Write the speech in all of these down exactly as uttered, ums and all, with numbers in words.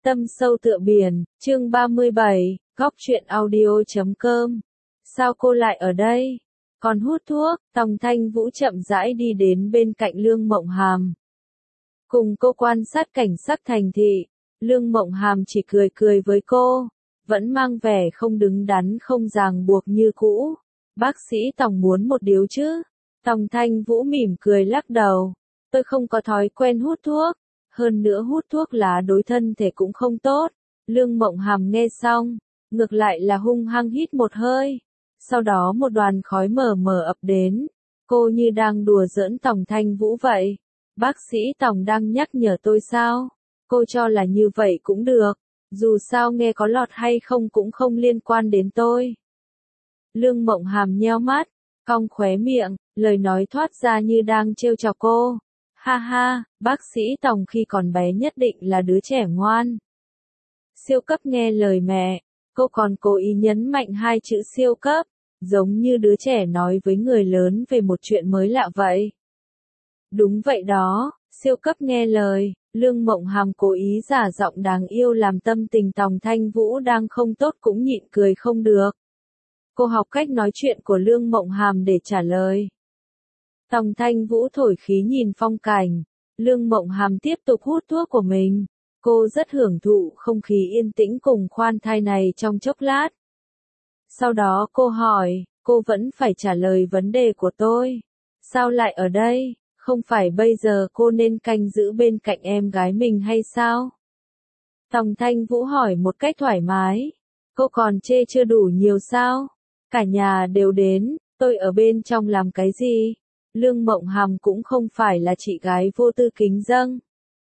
Tâm sâu tựa biển, chương ba mươi bảy, góc truyện audio chấm com. Sao cô lại ở đây? Còn hút thuốc, Tòng Thanh Vũ chậm rãi đi đến bên cạnh Lương Mộng Hàm. Cùng cô quan sát cảnh sắc thành thị, Lương Mộng Hàm chỉ cười cười với cô, vẫn mang vẻ không đứng đắn không ràng buộc như cũ. Bác sĩ Tòng muốn một điếu chứ? Tòng Thanh Vũ mỉm cười lắc đầu. Tôi không có thói quen hút thuốc. Hơn nữa hút thuốc lá đối thân thể cũng không tốt. Lương Mộng Hàm nghe xong, ngược lại là hung hăng hít một hơi. Sau đó một đoàn khói mờ mờ ập đến. Cô như đang đùa giỡn Tòng Thanh Vũ vậy. Bác sĩ Tòng đang nhắc nhở tôi sao? Cô cho là như vậy cũng được. Dù sao nghe có lọt hay không cũng không liên quan đến tôi. Lương Mộng Hàm nheo mắt, cong khóe miệng, lời nói thoát ra như đang trêu chọc cô. Ha ha, bác sĩ Tòng khi còn bé nhất định là đứa trẻ ngoan. Siêu cấp nghe lời mẹ, cô còn cố ý nhấn mạnh hai chữ siêu cấp, giống như đứa trẻ nói với người lớn về một chuyện mới lạ vậy. Đúng vậy đó, siêu cấp nghe lời, Lương Mộng Hàm cố ý giả giọng đáng yêu làm tâm tình Tòng Thanh Vũ đang không tốt cũng nhịn cười không được. Cô học cách nói chuyện của Lương Mộng Hàm để trả lời. Tòng Thanh Vũ thổi khí nhìn phong cảnh, Lương Mộng Hàm tiếp tục hút thuốc của mình. Cô rất hưởng thụ không khí yên tĩnh cùng khoan thai này trong chốc lát. Sau đó cô hỏi, cô vẫn phải trả lời vấn đề của tôi. Sao lại ở đây? Không phải bây giờ cô nên canh giữ bên cạnh em gái mình hay sao? Tòng Thanh Vũ hỏi một cách thoải mái. Cô còn chê chưa đủ nhiều sao? Cả nhà đều đến, tôi ở bên trong làm cái gì? Lương Mộng Hàm cũng không phải là chị gái vô tư kính dâng.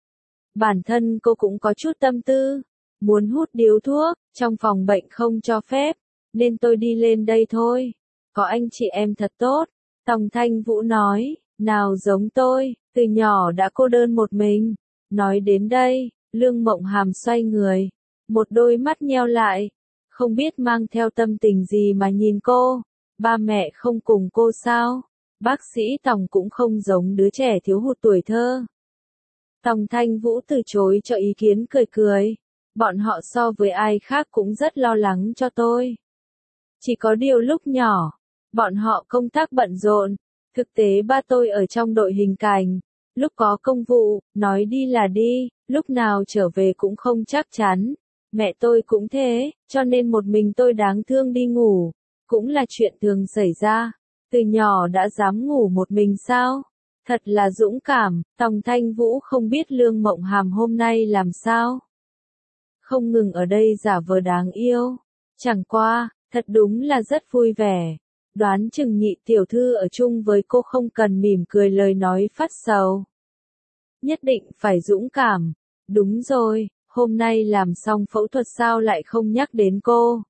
Bản thân cô cũng có chút tâm tư, muốn hút điếu thuốc, trong phòng bệnh không cho phép, nên tôi đi lên đây thôi. Có anh chị em thật tốt, Tòng Thanh Vũ nói, nào giống tôi, từ nhỏ đã cô đơn một mình. Nói đến đây, Lương Mộng Hàm xoay người, một đôi mắt nheo lại, không biết mang theo tâm tình gì mà nhìn cô. Ba mẹ không cùng cô sao? Bác sĩ Tòng cũng không giống đứa trẻ thiếu hụt tuổi thơ. Tòng Thanh Vũ từ chối cho ý kiến cười cười. Bọn họ so với ai khác cũng rất lo lắng cho tôi. Chỉ có điều lúc nhỏ, bọn họ công tác bận rộn. Thực tế ba tôi ở trong đội hình cảnh. Lúc có công vụ, nói đi là đi, lúc nào trở về cũng không chắc chắn. Mẹ tôi cũng thế, cho nên một mình tôi đáng thương đi ngủ. Cũng là chuyện thường xảy ra. Từ nhỏ đã dám ngủ một mình sao? Thật là dũng cảm. Tòng Thanh Vũ không biết Lương Mộng Hàm hôm nay làm sao. Không ngừng ở đây giả vờ đáng yêu. Chẳng qua, thật đúng là rất vui vẻ. Đoán chừng Nhị tiểu thư ở chung với cô không cần mỉm cười lời nói phát sầu. Nhất định phải dũng cảm. Đúng rồi, hôm nay làm xong phẫu thuật sao lại không nhắc đến cô.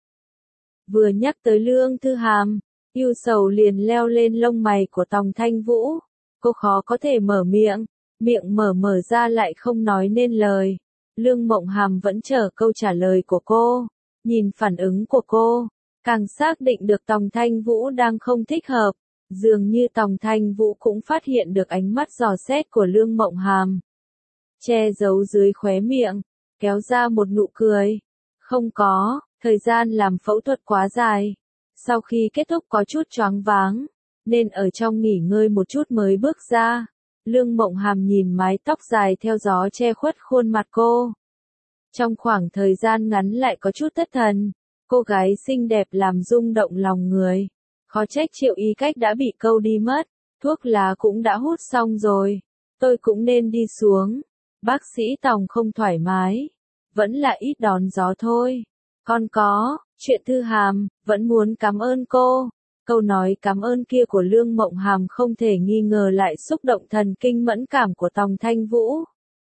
Vừa nhắc tới Lương Thư Hàm, ưu sầu liền leo lên lông mày của Tòng Thanh Vũ. Cô khó có thể mở miệng, miệng mở mở ra lại không nói nên lời. Lương Mộng Hàm vẫn chờ câu trả lời của cô. Nhìn phản ứng của cô, càng xác định được Tòng Thanh Vũ đang không thích hợp. Dường như Tòng Thanh Vũ cũng phát hiện được ánh mắt dò xét của Lương Mộng Hàm. Che giấu dưới khóe miệng, kéo ra một nụ cười. Không có, thời gian làm phẫu thuật quá dài. Sau khi kết thúc có chút choáng váng, nên ở trong nghỉ ngơi một chút mới bước ra. Lương Mộng Hàm nhìn mái tóc dài theo gió che khuất khuôn mặt cô. Trong khoảng thời gian ngắn lại có chút thất thần. Cô gái xinh đẹp làm rung động lòng người. Khó trách Triệu Y Cách đã bị câu đi mất. Thuốc lá cũng đã hút xong rồi. Tôi cũng nên đi xuống. Bác sĩ Tòng không thoải mái. Vẫn là ít đón gió thôi. Còn có, chuyện Thư Hàm, vẫn muốn cảm ơn cô. Câu nói cảm ơn kia của Lương Mộng Hàm không thể nghi ngờ lại xúc động thần kinh mẫn cảm của Tòng Thanh Vũ.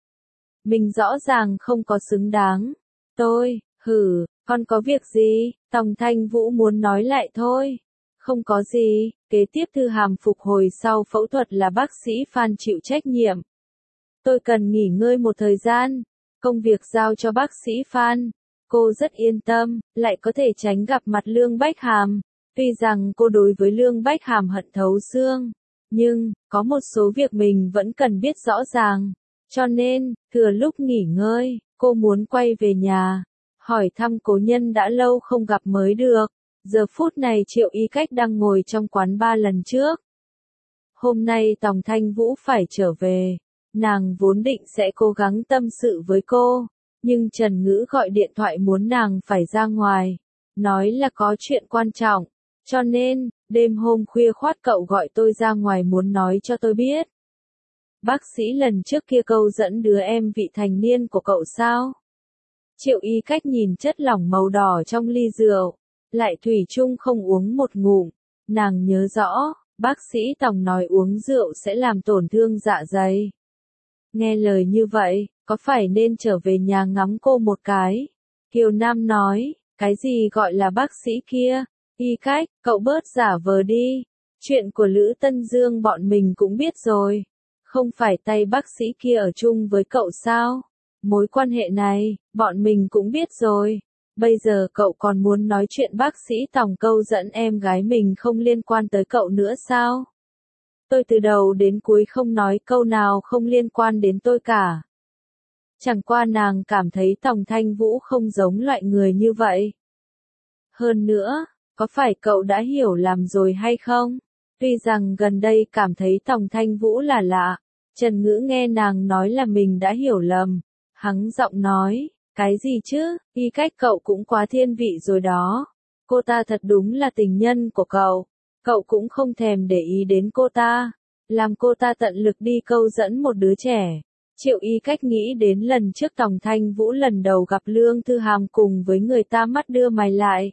Mình rõ ràng không có xứng đáng. Tôi, hử, còn có việc gì? Tòng Thanh Vũ muốn nói lại thôi. Không có gì, kế tiếp Thư Hàm phục hồi sau phẫu thuật là bác sĩ Phan chịu trách nhiệm. Tôi cần nghỉ ngơi một thời gian. Công việc giao cho bác sĩ Phan. Cô rất yên tâm, lại có thể tránh gặp mặt Lương Bách Hàm. Tuy rằng cô đối với Lương Bách Hàm hận thấu xương, nhưng, có một số việc mình vẫn cần biết rõ ràng. Cho nên, thừa lúc nghỉ ngơi, Cô muốn quay về nhà, hỏi thăm cố nhân đã lâu không gặp mới được. Giờ phút này Triệu Y Cách đang ngồi trong quán bar lần trước. Hôm nay Tòng Thanh Vũ phải trở về. Nàng vốn định sẽ cố gắng tâm sự với cô, nhưng Trần Ngữ gọi điện thoại muốn nàng phải ra ngoài, nói là có chuyện quan trọng, cho nên, đêm hôm khuya khoắt cậu gọi tôi ra ngoài muốn nói cho tôi biết. Bác sĩ lần trước kia câu dẫn đứa em vị thành niên của cậu sao? Triệu Y Cách nhìn chất lỏng màu đỏ trong ly rượu, lại thủy chung không uống một ngụm, nàng nhớ rõ, bác sĩ Tòng nói uống rượu sẽ làm tổn thương dạ dày. Nghe lời như vậy, có phải nên trở về nhà ngắm cô một cái? Kiều Nam nói, cái gì gọi là bác sĩ kia? Y Cách, cậu bớt giả vờ đi. Chuyện của Lữ Tân Dương bọn mình cũng biết rồi. Không phải tay bác sĩ kia ở chung với cậu sao? Mối quan hệ này, bọn mình cũng biết rồi. Bây giờ cậu còn muốn nói chuyện bác sĩ Tòng câu dẫn em gái mình không liên quan tới cậu nữa sao? Tôi từ đầu đến cuối không nói câu nào không liên quan đến tôi cả. Chẳng qua nàng cảm thấy Tòng Thanh Vũ không giống loại người như vậy. Hơn nữa, có phải cậu đã hiểu lầm rồi hay không? Tuy rằng gần đây cảm thấy Tòng Thanh Vũ là lạ, Trần Ngữ nghe nàng nói là mình đã hiểu lầm. Hắng giọng nói, cái gì chứ, Y Cách cậu cũng quá thiên vị rồi đó. Cô ta thật đúng là tình nhân của cậu. Cậu cũng không thèm để ý đến cô ta. Làm cô ta tận lực đi câu dẫn một đứa trẻ. Triệu Y Cách nghĩ đến lần trước Tòng Thanh Vũ lần đầu gặp Lương Thư Hàm cùng với người ta mắt đưa mày lại.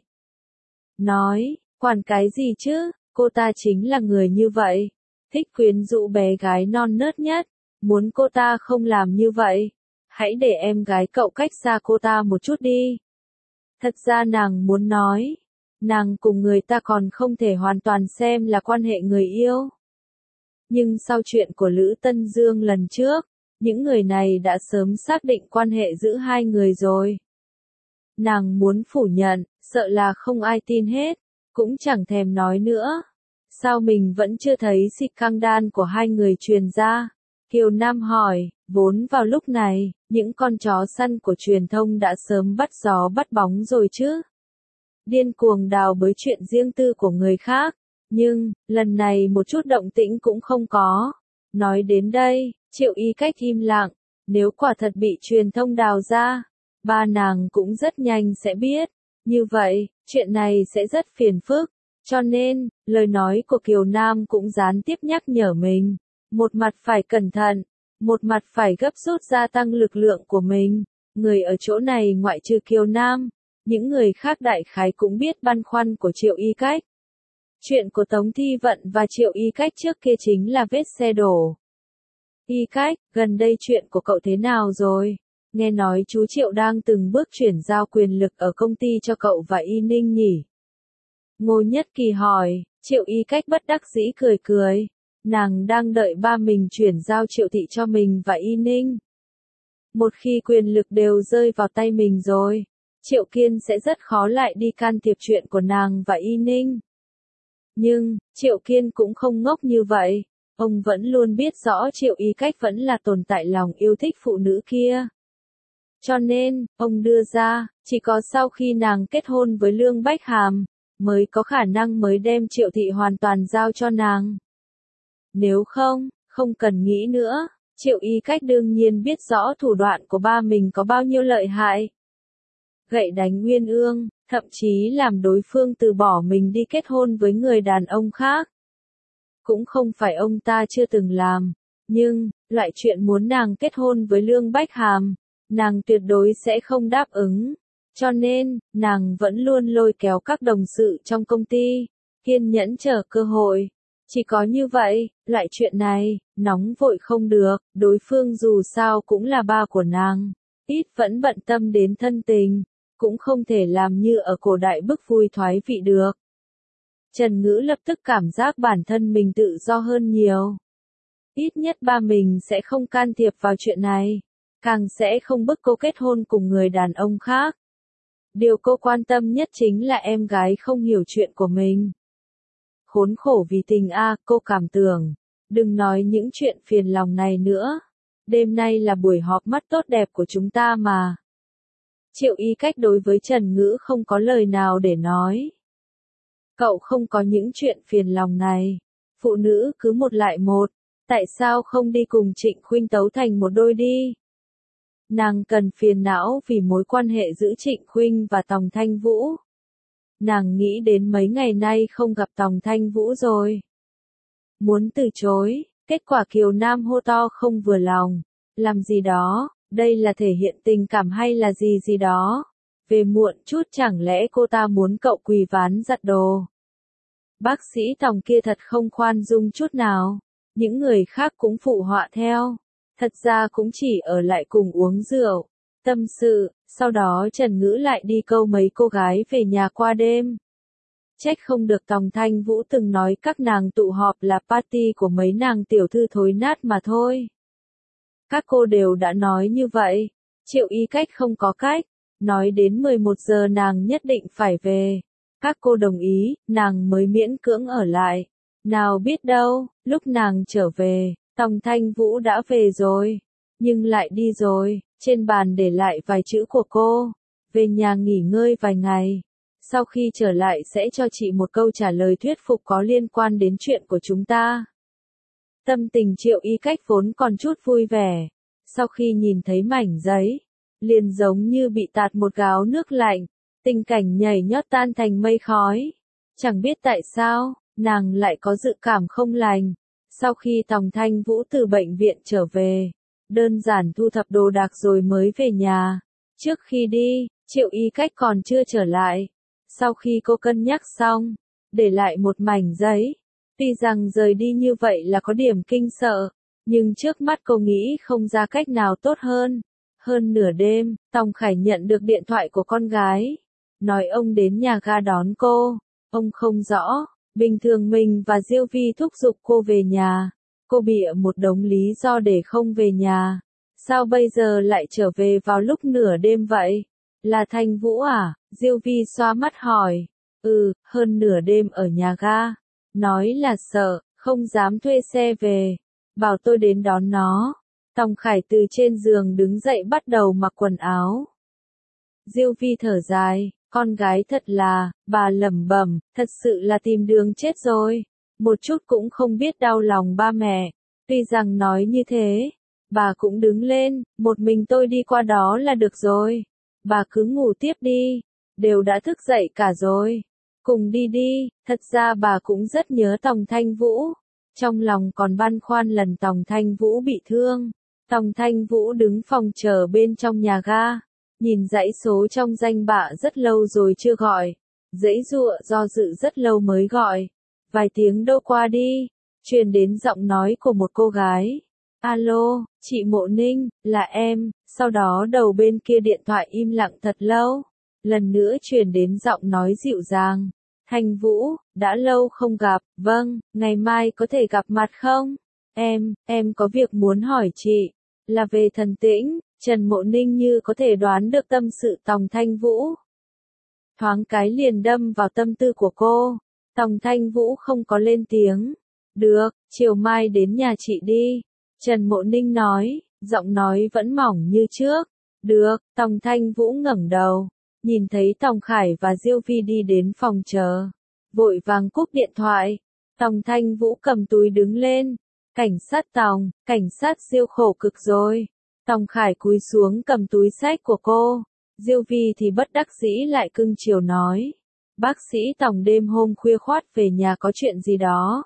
Nói, quản cái gì chứ, cô ta chính là người như vậy. Thích quyến rũ bé gái non nớt nhất. Muốn cô ta không làm như vậy. Hãy để em gái cậu cách xa cô ta một chút đi. Thật ra nàng muốn nói, nàng cùng người ta còn không thể hoàn toàn xem là quan hệ người yêu. Nhưng sau chuyện của Lữ Tân Dương lần trước, những người này đã sớm xác định quan hệ giữa hai người rồi. Nàng muốn phủ nhận, sợ là không ai tin hết, cũng chẳng thèm nói nữa. Sao mình vẫn chưa thấy xịt căng đan của hai người truyền ra? Kiều Nam hỏi, vốn vào lúc này, những con chó săn của truyền thông đã sớm bắt gió bắt bóng rồi chứ. Điên cuồng đào bới chuyện riêng tư của người khác, nhưng, lần này một chút động tĩnh cũng không có. Nói đến đây, Triệu Y Cách im lặng, nếu quả thật bị truyền thông đào ra, ba nàng cũng rất nhanh sẽ biết. Như vậy, chuyện này sẽ rất phiền phức, cho nên, lời nói của Kiều Nam cũng gián tiếp nhắc nhở mình. Một mặt phải cẩn thận, một mặt phải gấp rút gia tăng lực lượng của mình. Người ở chỗ này ngoại trừ Kiều Nam, những người khác đại khái cũng biết băn khoăn của Triệu Y Cách. Chuyện của Tống Thi Vận và Triệu Y Cách trước kia chính là vết xe đổ. Y Cách, gần đây chuyện của cậu thế nào rồi? Nghe nói chú Triệu đang từng bước chuyển giao quyền lực ở công ty cho cậu và Y Ninh nhỉ? Ngô Nhất Kỳ hỏi, Triệu Y Cách bất đắc dĩ cười cười. Nàng đang đợi ba mình chuyển giao Triệu Thị cho mình và Y Ninh. Một khi quyền lực đều rơi vào tay mình rồi, Triệu Kiên sẽ rất khó lại đi can thiệp chuyện của nàng và Y Ninh. Nhưng, Triệu Kiên cũng không ngốc như vậy. Ông vẫn luôn biết rõ Triệu Y Cách vẫn là tồn tại lòng yêu thích phụ nữ kia. Cho nên, ông đưa ra, chỉ có sau khi nàng kết hôn với Lương Bách Hàm, mới có khả năng mới đem Triệu Thị hoàn toàn giao cho nàng. Nếu không, không cần nghĩ nữa, Triệu Y Cách đương nhiên biết rõ thủ đoạn của ba mình có bao nhiêu lợi hại. Gậy đánh Nguyên Ương, thậm chí làm đối phương từ bỏ mình đi kết hôn với người đàn ông khác. Cũng không phải ông ta chưa từng làm, nhưng, loại chuyện muốn nàng kết hôn với Lương Bách Hàm, nàng tuyệt đối sẽ không đáp ứng. Cho nên, nàng vẫn luôn lôi kéo các đồng sự trong công ty, kiên nhẫn chờ cơ hội. Chỉ có như vậy, loại chuyện này, nóng vội không được, đối phương dù sao cũng là ba của nàng, ít vẫn bận tâm đến thân tình, cũng không thể làm như ở cổ đại bức vui thoái vị được. Trần Ngữ lập tức cảm giác bản thân mình tự do hơn nhiều. Ít nhất ba mình sẽ không can thiệp vào chuyện này, càng sẽ không bức cô kết hôn cùng người đàn ông khác. Điều cô quan tâm nhất chính là em gái không hiểu chuyện của mình. Khốn khổ vì tình a, cô cảm tưởng, đừng nói những chuyện phiền lòng này nữa. đêm nay là buổi họp mắt tốt đẹp của chúng ta mà. Triệu Y Cách đối với Trần Ngữ không có lời nào để nói. Cậu không có những chuyện phiền lòng này. Phụ nữ cứ một lại một, tại sao không đi cùng Trịnh Khuynh tấu thành một đôi đi? Nàng cần phiền não vì mối quan hệ giữa Trịnh Khuynh và Tòng Thanh Vũ. Nàng nghĩ đến mấy ngày nay không gặp Tòng Thanh Vũ rồi. Muốn từ chối, kết quả Kiều Nam hô to không vừa lòng. Làm gì đó, đây là thể hiện tình cảm hay là gì gì đó. Về muộn chút chẳng lẽ cô ta muốn cậu quỳ ván giặt đồ. Bác sĩ Tòng kia thật không khoan dung chút nào. Những người khác cũng phụ họa theo. Thật ra cũng chỉ ở lại cùng uống rượu, tâm sự, sau đó Trần Ngữ lại đi câu mấy cô gái về nhà qua đêm. Trách không được Tòng Thanh Vũ từng nói các nàng tụ họp là party của mấy nàng tiểu thư thối nát mà thôi. Các cô đều đã nói như vậy, Triệu Y Cách không có cách, nói đến mười một giờ nàng nhất định phải về. Các cô đồng ý, nàng mới miễn cưỡng ở lại. Nào biết đâu, lúc nàng trở về, Tòng Thanh Vũ đã về rồi, nhưng lại đi rồi, trên bàn để lại vài chữ của cô, về nhà nghỉ ngơi vài ngày, sau khi trở lại sẽ cho chị một câu trả lời thuyết phục có liên quan đến chuyện của chúng ta. Tâm tình Triệu Y Cách vốn còn chút vui vẻ, sau khi nhìn thấy mảnh giấy, liền giống như bị tạt một gáo nước lạnh, tình cảnh nhảy nhót tan thành mây khói. Chẳng biết tại sao, nàng lại có dự cảm không lành. Sau khi Tòng Thanh Vũ từ bệnh viện trở về, đơn giản thu thập đồ đạc rồi mới về nhà. Trước khi đi, Triệu Y Cách còn chưa trở lại. Sau khi cô cân nhắc xong, để lại một mảnh giấy. Tuy rằng rời đi như vậy là có điểm kinh sợ, nhưng trước mắt cô nghĩ không ra cách nào tốt hơn. Hơn nửa đêm, Tòng Khải nhận được điện thoại của con gái. Nói ông đến nhà ga đón cô. Ông không rõ. Bình thường mình và Diêu Vi thúc giục cô về nhà. Cô bịa một đống lý do để không về nhà. Sao bây giờ lại trở về vào lúc nửa đêm vậy? Là Thanh Vũ à? Diêu Vi xoa mắt hỏi. Ừ, hơn nửa đêm ở nhà ga. Nói là sợ, không dám thuê xe về. Bảo tôi đến đón nó. Tòng Khải từ trên giường đứng dậy bắt đầu mặc quần áo. Diêu Vi thở dài. Con gái thật là, bà lẩm bẩm, thật sự là tìm đường chết rồi. Một chút cũng không biết đau lòng ba mẹ. Tuy rằng nói như thế, bà cũng đứng lên, một mình tôi đi qua đó là được rồi. Bà cứ ngủ tiếp đi, đều đã thức dậy cả rồi. Cùng đi đi, thật ra bà cũng rất nhớ Tòng Thanh Vũ. Trong lòng còn băn khoăn lần Tòng Thanh Vũ bị thương. Tòng Thanh Vũ đứng phòng chờ bên trong nhà ga. Nhìn dãy số trong danh bạ rất lâu rồi chưa gọi. Dãy dụa do dự rất lâu mới gọi. Vài tiếng đâu qua đi, truyền đến giọng nói của một cô gái. Alo, chị Mộ Ninh, là em. Sau đó đầu bên kia điện thoại im lặng thật lâu. Lần nữa truyền đến giọng nói dịu dàng. Thanh Vũ, đã lâu không gặp, vâng, ngày mai có thể gặp mặt không? Em, em có việc muốn hỏi chị. Là về Thần Tĩnh. Trần Mộ Ninh như có thể đoán được tâm sự Tòng Thanh Vũ. Thoáng cái liền đâm vào tâm tư của cô. Tòng Thanh Vũ không có lên tiếng. Được, chiều mai đến nhà chị đi. Trần Mộ Ninh nói, giọng nói vẫn mỏng như trước. Được, Tòng Thanh Vũ ngẩng đầu. Nhìn thấy Tòng Khải và Diêu Vi đi đến phòng chờ. Vội vàng cúp điện thoại. Tòng Thanh Vũ cầm túi đứng lên. Cảnh sát Tòng, cảnh sát Diêu khổ cực rồi. Tòng Khải cúi xuống cầm túi xách của cô. Diêu Vi thì bất đắc dĩ lại cưng chiều nói. Bác sĩ Tòng đêm hôm khuya khoắt về nhà có chuyện gì đó.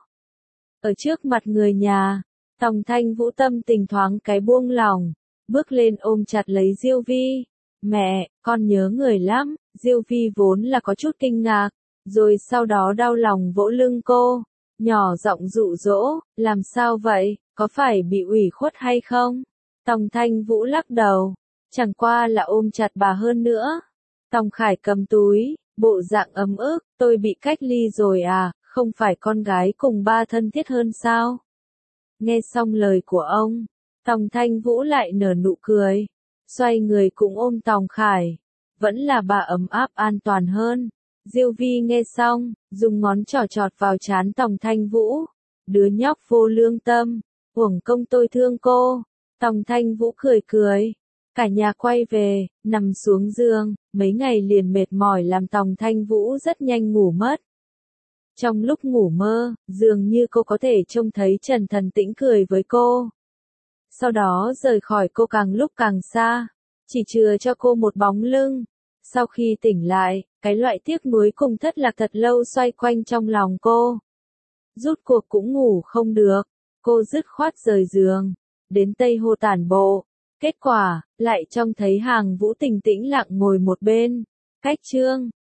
Ở trước mặt người nhà, Tòng Thanh Vũ tâm tình thoáng cái buông lỏng. Bước lên ôm chặt lấy Diêu Vi. Mẹ, con nhớ người lắm. Diêu Vi vốn là có chút kinh ngạc. Rồi sau đó đau lòng vỗ lưng cô. Nhỏ giọng dụ dỗ, làm sao vậy, có phải bị ủy khuất hay không? Tòng Thanh Vũ lắc đầu, chẳng qua là ôm chặt bà hơn nữa. Tòng Khải cầm túi, bộ dạng ấm ức, tôi bị cách ly rồi à, không phải con gái cùng ba thân thiết hơn sao? Nghe xong lời của ông, Tòng Thanh Vũ lại nở nụ cười, xoay người cũng ôm Tòng Khải, vẫn là bà ấm áp an toàn hơn. Diêu Vi nghe xong, dùng ngón trỏ chọt vào trán Tòng Thanh Vũ, đứa nhóc vô lương tâm, uổng công tôi thương cô. Tòng Thanh Vũ cười cười. Cả nhà quay về, nằm xuống giường, mấy ngày liền mệt mỏi làm Tòng Thanh Vũ rất nhanh ngủ mất. Trong lúc ngủ mơ, dường như cô có thể trông thấy Trần Thần Tĩnh cười với cô. Sau đó rời khỏi cô càng lúc càng xa, chỉ chừa cho cô một bóng lưng. Sau khi tỉnh lại, cái loại tiếc nuối cùng thất lạc thật lâu xoay quanh trong lòng cô. Rút cuộc cũng ngủ không được, cô dứt khoát rời giường, đến Tây Hồ tản bộ. Kết quả, lại trông thấy Hàng Vũ Tình tĩnh lặng ngồi một bên. Cách chương